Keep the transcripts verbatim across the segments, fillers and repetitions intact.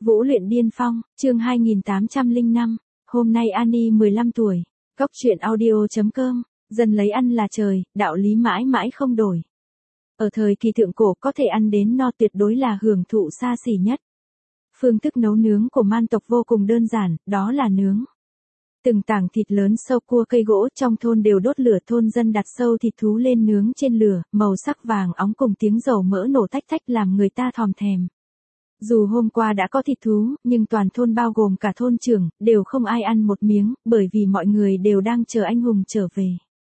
Vũ luyện điên phong, chương hai nghìn tám trăm lẻ năm, hôm nay Annie mười lăm tuổi. Cốc truyện audio.com, dân lấy ăn là trời, đạo lý mãi mãi không đổi. Ở thời kỳ thượng cổ có thể ăn đến no tuyệt đối là hưởng thụ xa xỉ nhất. Phương thức nấu nướng của man tộc vô cùng đơn giản, đó là nướng. Từng tảng thịt lớn sâu cua cây gỗ trong thôn đều đốt lửa, thôn dân đặt sâu thịt thú lên nướng trên lửa, màu sắc vàng óng cùng tiếng dầu mỡ nổ tách tách làm người ta thòm thèm. Dù hôm qua đã có thịt thú, nhưng toàn thôn bao gồm cả thôn trưởng, đều không ai ăn một miếng, bởi vì mọi người đều đang chờ anh hùng trở về.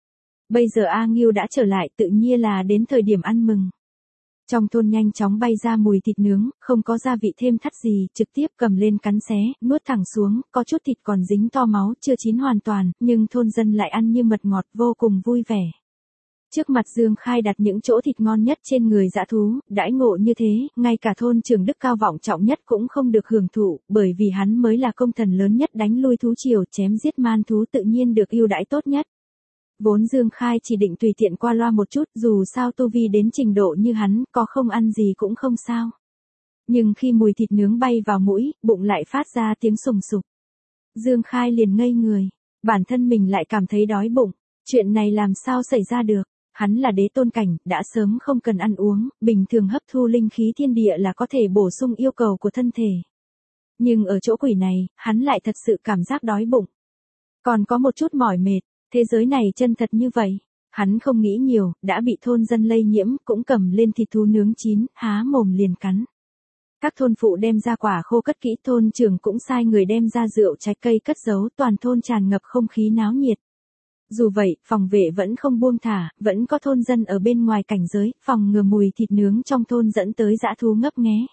Bây giờ A Nghiêu đã trở lại, tự nhiên là đến thời điểm ăn mừng. Trong thôn nhanh chóng bay ra mùi thịt nướng, không có gia vị thêm thắt gì, trực tiếp cầm lên cắn xé, nuốt thẳng xuống, có chút thịt còn dính to máu, chưa chín hoàn toàn, nhưng thôn dân lại ăn như mật ngọt, vô cùng vui vẻ. Trước mặt Dương Khai đặt những chỗ thịt ngon nhất trên người dã thú, đãi ngộ như thế, ngay cả thôn trưởng đức cao vọng trọng nhất cũng không được hưởng thụ, bởi vì hắn mới là công thần lớn nhất đánh lui thú triều, chém giết man thú tự nhiên được ưu đãi tốt nhất. Vốn Dương Khai chỉ định tùy tiện qua loa một chút, dù sao tu vi đến trình độ như hắn, có không ăn gì cũng không sao. Nhưng khi mùi thịt nướng bay vào mũi, bụng lại phát ra tiếng sùng sục. Dương Khai liền ngây người, bản thân mình lại cảm thấy đói bụng, chuyện này làm sao xảy ra được. Hắn là đế tôn cảnh, đã sớm không cần ăn uống, bình thường hấp thu linh khí thiên địa là có thể bổ sung yêu cầu của thân thể. Nhưng ở chỗ quỷ này, hắn lại thật sự cảm giác đói bụng. Còn có một chút mỏi mệt, thế giới này chân thật như vậy. Hắn không nghĩ nhiều, đã bị thôn dân lây nhiễm, cũng cầm lên thịt thú nướng chín, há mồm liền cắn. Các thôn phụ đem ra quả khô cất kỹ, thôn trưởng cũng sai người đem ra rượu trái cây cất giấu, toàn thôn tràn ngập không khí náo nhiệt. Dù vậy, phòng vệ vẫn không buông thả, vẫn có thôn dân ở bên ngoài cảnh giới, phòng ngừa mùi thịt nướng trong thôn dẫn tới dã thú ngấp nghé.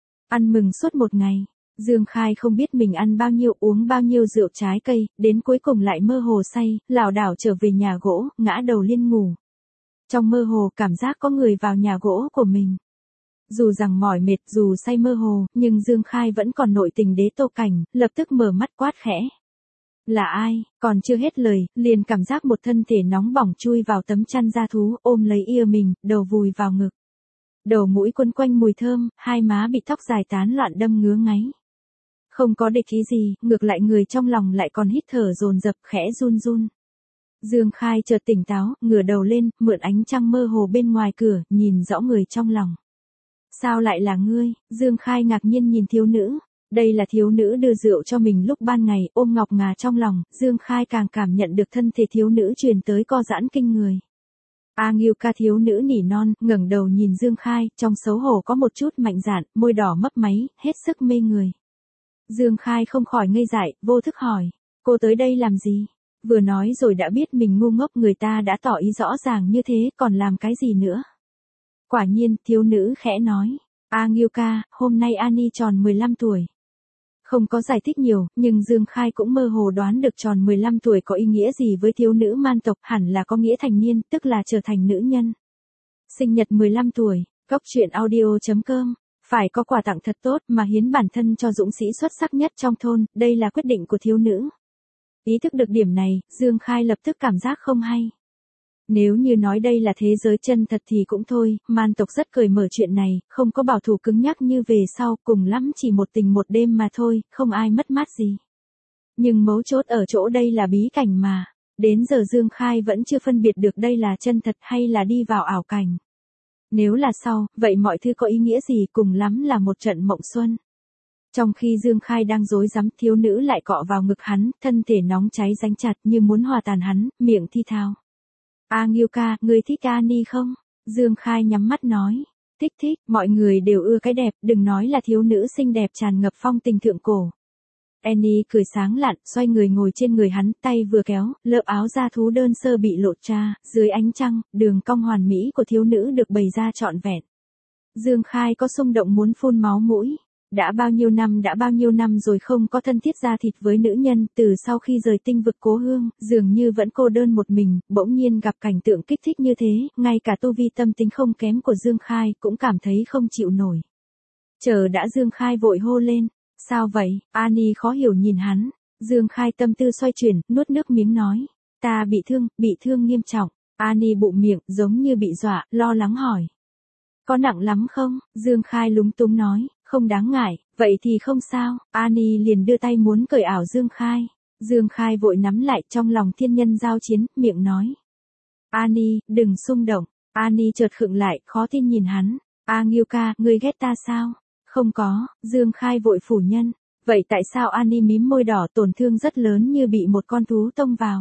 Ăn mừng suốt một ngày, Dương Khai không biết mình ăn bao nhiêu, uống bao nhiêu rượu trái cây, đến cuối cùng lại mơ hồ say, lảo đảo trở về nhà gỗ, ngã đầu liên ngủ. Trong mơ hồ cảm giác có người vào nhà gỗ của mình. Dù rằng mỏi mệt, dù say mơ hồ, nhưng Dương Khai vẫn còn nội tình đế tô cảnh, lập tức mở mắt quát khẽ. Là ai, còn chưa hết lời, liền cảm giác một thân thể nóng bỏng chui vào tấm chăn da thú, ôm lấy ia mình, đầu vùi vào ngực. Đầu mũi quấn quanh mùi thơm, hai má bị tóc dài tán loạn đâm ngứa ngáy. Không có địch ý gì, ngược lại người trong lòng lại còn hít thở dồn dập, khẽ run run. Dương Khai chợt tỉnh táo, ngửa đầu lên, mượn ánh trăng mơ hồ bên ngoài cửa, nhìn rõ người trong lòng. Sao lại là ngươi? Dương Khai ngạc nhiên nhìn thiếu nữ. Đây là thiếu nữ đưa rượu cho mình lúc ban ngày, ôm ngọc ngà trong lòng, Dương Khai càng cảm nhận được thân thể thiếu nữ truyền tới co giãn kinh người. A Nghiêu ca, thiếu nữ nỉ non, ngẩng đầu nhìn Dương Khai, trong xấu hổ có một chút mạnh dạn, môi đỏ mấp máy, hết sức mê người. Dương Khai không khỏi ngây dại, vô thức hỏi, cô tới đây làm gì? Vừa nói rồi đã biết mình ngu ngốc, người ta đã tỏ ý rõ ràng như thế, còn làm cái gì nữa? Quả nhiên, thiếu nữ khẽ nói, A Nghiêu ca, hôm nay Annie tròn mười lăm tuổi. Không có giải thích nhiều, nhưng Dương Khai cũng mơ hồ đoán được tròn mười lăm tuổi có ý nghĩa gì với thiếu nữ man tộc, hẳn là có nghĩa thành niên, tức là trở thành nữ nhân. Sinh nhật mười lăm tuổi, cốc truyện audio.com, phải có quà tặng thật tốt mà hiến bản thân cho dũng sĩ xuất sắc nhất trong thôn, đây là quyết định của thiếu nữ. Ý thức được điểm này, Dương Khai lập tức cảm giác không hay. Nếu như nói đây là thế giới chân thật thì cũng thôi, man tộc rất cởi mở chuyện này, không có bảo thủ cứng nhắc như về sau, cùng lắm chỉ một tình một đêm mà thôi, không ai mất mát gì. Nhưng mấu chốt ở chỗ đây là bí cảnh mà, đến giờ Dương Khai vẫn chưa phân biệt được đây là chân thật hay là đi vào ảo cảnh. Nếu là sau, vậy mọi thứ có ý nghĩa gì, cùng lắm là một trận mộng xuân. Trong khi Dương Khai đang rối rắm, thiếu nữ lại cọ vào ngực hắn, thân thể nóng cháy rắn chặt như muốn hòa tan hắn, miệng thi thao. A Nghiêu ca, ngươi thích Annie không? Dương Khai nhắm mắt nói. Thích thích, mọi người đều ưa cái đẹp, đừng nói là thiếu nữ xinh đẹp tràn ngập phong tình thượng cổ. Annie cười sáng lạn, xoay người ngồi trên người hắn, tay vừa kéo, lớp áo da thú đơn sơ bị lộ ra, dưới ánh trăng, đường cong hoàn mỹ của thiếu nữ được bày ra trọn vẹn. Dương Khai có xung động muốn phun máu mũi. Đã bao nhiêu năm đã bao nhiêu năm rồi không có thân thiết da thịt với nữ nhân, từ sau khi rời tinh vực cố hương, dường như vẫn cô đơn một mình, bỗng nhiên gặp cảnh tượng kích thích như thế, ngay cả tu vi tâm tính không kém của Dương Khai cũng cảm thấy không chịu nổi. Chờ đã, Dương Khai vội hô lên, sao vậy? Annie khó hiểu nhìn hắn, Dương Khai tâm tư xoay chuyển, nuốt nước miếng nói, ta bị thương, bị thương nghiêm trọng. Annie bụm miệng, giống như bị dọa, lo lắng hỏi. Có nặng lắm không? Dương Khai lúng túng nói, không đáng ngại, Vậy thì không sao, Annie liền đưa tay muốn cởi ảo Dương Khai. Dương Khai vội nắm lại trong lòng thiên nhân giao chiến, miệng nói. Annie, đừng xung động. Annie chợt khựng lại, khó tin nhìn hắn. A Nghiêu ca, ngươi ghét ta sao? Không có, Dương Khai vội phủ nhận. Vậy tại sao Annie mím môi đỏ tổn thương rất lớn như bị một con thú tông vào?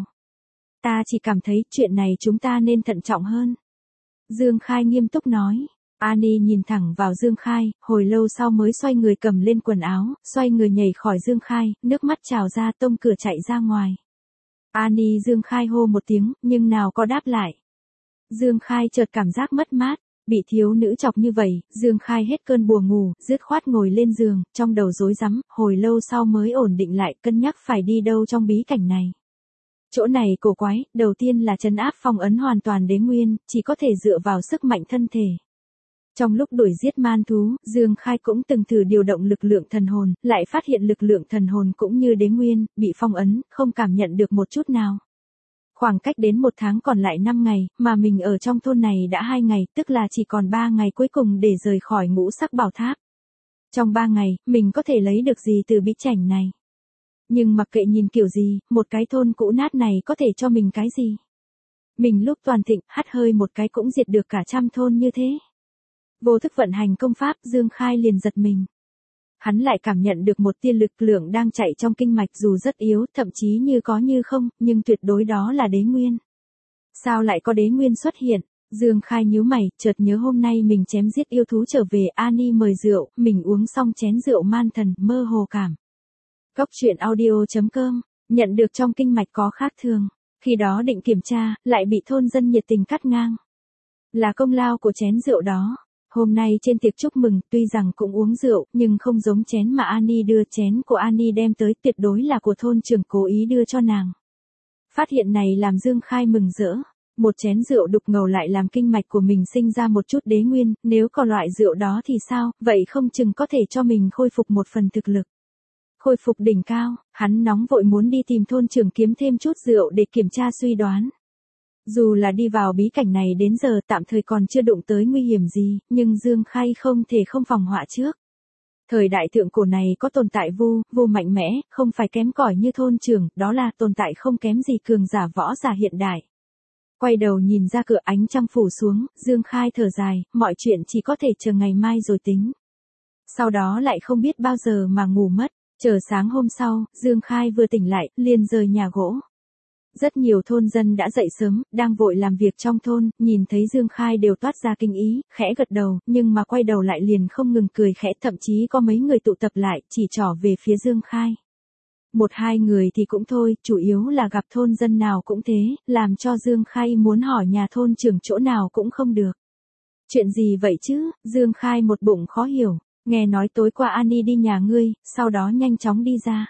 Ta chỉ cảm thấy chuyện này chúng ta nên thận trọng hơn. Dương Khai nghiêm túc nói. Annie nhìn thẳng vào Dương Khai, hồi lâu sau mới xoay người cầm lên quần áo, xoay người nhảy khỏi Dương Khai, nước mắt trào ra tông cửa chạy ra ngoài. Annie Dương Khai hô một tiếng, nhưng nào có đáp lại. Dương Khai chợt cảm giác mất mát, bị thiếu nữ chọc như vậy, Dương Khai hết cơn buồn ngủ, dứt khoát ngồi lên giường, trong đầu rối rắm, hồi lâu sau mới ổn định lại, cân nhắc phải đi đâu trong bí cảnh này. Chỗ này cổ quái, đầu tiên là trấn áp phong ấn hoàn toàn đế nguyên, chỉ có thể dựa vào sức mạnh thân thể. Trong lúc đuổi giết man thú, Dương Khai cũng từng thử điều động lực lượng thần hồn, lại phát hiện lực lượng thần hồn cũng như đế nguyên, bị phong ấn, không cảm nhận được một chút nào. Khoảng cách đến một tháng còn lại năm ngày, mà mình ở trong thôn này đã hai ngày, tức là chỉ còn ba ngày cuối cùng để rời khỏi ngũ sắc bảo tháp. Trong ba ngày, mình có thể lấy được gì từ bí cảnh này? Nhưng mặc kệ nhìn kiểu gì, một cái thôn cũ nát này có thể cho mình cái gì? Mình lúc toàn thịnh, hắt hơi một cái cũng diệt được cả trăm thôn như thế. Vô thức vận hành công pháp, Dương Khai liền giật mình. Hắn lại cảm nhận được một tia lực lượng đang chạy trong kinh mạch dù rất yếu, thậm chí như có như không, nhưng tuyệt đối đó là đế nguyên. Sao lại có đế nguyên xuất hiện? Dương Khai nhíu mày, chợt nhớ hôm nay mình chém giết yêu thú trở về, Annie mời rượu, mình uống xong chén rượu man thần, mơ hồ cảm. Góc truyện audio chấm com, nhận được trong kinh mạch có khác thường. Khi đó định kiểm tra, lại bị thôn dân nhiệt tình cắt ngang. Là công lao của chén rượu đó. Hôm nay trên tiệc chúc mừng, tuy rằng cũng uống rượu, nhưng không giống chén mà Annie đưa, chén của Annie đem tới tuyệt đối là của thôn trưởng cố ý đưa cho nàng. Phát hiện này làm Dương Khai mừng rỡ. Một chén rượu đục ngầu lại làm kinh mạch của mình sinh ra một chút đế nguyên, nếu có loại rượu đó thì sao, vậy không chừng có thể cho mình khôi phục một phần thực lực. Khôi phục đỉnh cao, hắn nóng vội muốn đi tìm thôn trưởng kiếm thêm chút rượu để kiểm tra suy đoán. Dù là đi vào bí cảnh này đến giờ tạm thời còn chưa đụng tới nguy hiểm gì, nhưng Dương Khai không thể không phòng họa trước. Thời đại thượng cổ này có tồn tại vu, vu mạnh mẽ, không phải kém cỏi như thôn trưởng, đó là tồn tại không kém gì cường giả võ giả hiện đại. Quay đầu nhìn ra cửa ánh trăng phủ xuống, Dương Khai thở dài, mọi chuyện chỉ có thể chờ ngày mai rồi tính. Sau đó lại không biết bao giờ mà ngủ mất, chờ sáng hôm sau, Dương Khai vừa tỉnh lại, liền rời nhà gỗ. Rất nhiều thôn dân đã dậy sớm, đang vội làm việc trong thôn, nhìn thấy Dương Khai đều toát ra kinh ý, khẽ gật đầu, nhưng mà quay đầu lại liền không ngừng cười khẽ, thậm chí có mấy người tụ tập lại, chỉ trỏ về phía Dương Khai. Một hai người thì cũng thôi, chủ yếu là gặp thôn dân nào cũng thế, làm cho Dương Khai muốn hỏi nhà thôn trưởng chỗ nào cũng không được. Chuyện gì vậy chứ? Dương Khai một bụng khó hiểu, nghe nói tối qua Annie đi nhà ngươi, sau đó nhanh chóng đi ra.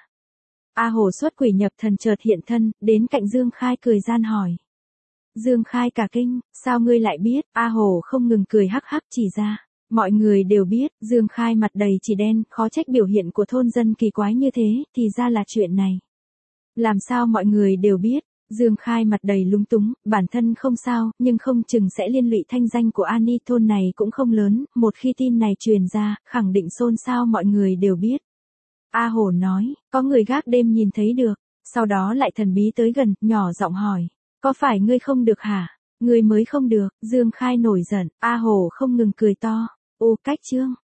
A Hồ xuất quỷ nhập thần chợt hiện thân, đến cạnh Dương Khai cười gian hỏi. Dương Khai cả kinh, sao ngươi lại biết? A Hồ không ngừng cười hắc hắc chỉ ra. Mọi người đều biết, Dương Khai mặt đầy chỉ đen, khó trách biểu hiện của thôn dân kỳ quái như thế, thì ra là chuyện này. Làm sao mọi người đều biết? Dương Khai mặt đầy lúng túng, bản thân không sao, nhưng không chừng sẽ liên lụy thanh danh của Annie, thôn này cũng không lớn, một khi tin này truyền ra, khẳng định xôn xao mọi người đều biết. A Hồ nói, có người gác đêm nhìn thấy được, sau đó lại thần bí tới gần, nhỏ giọng hỏi, có phải ngươi không được hả? Ngươi mới không được, Dương Khai nổi giận, A Hồ không ngừng cười to, ô cách chương.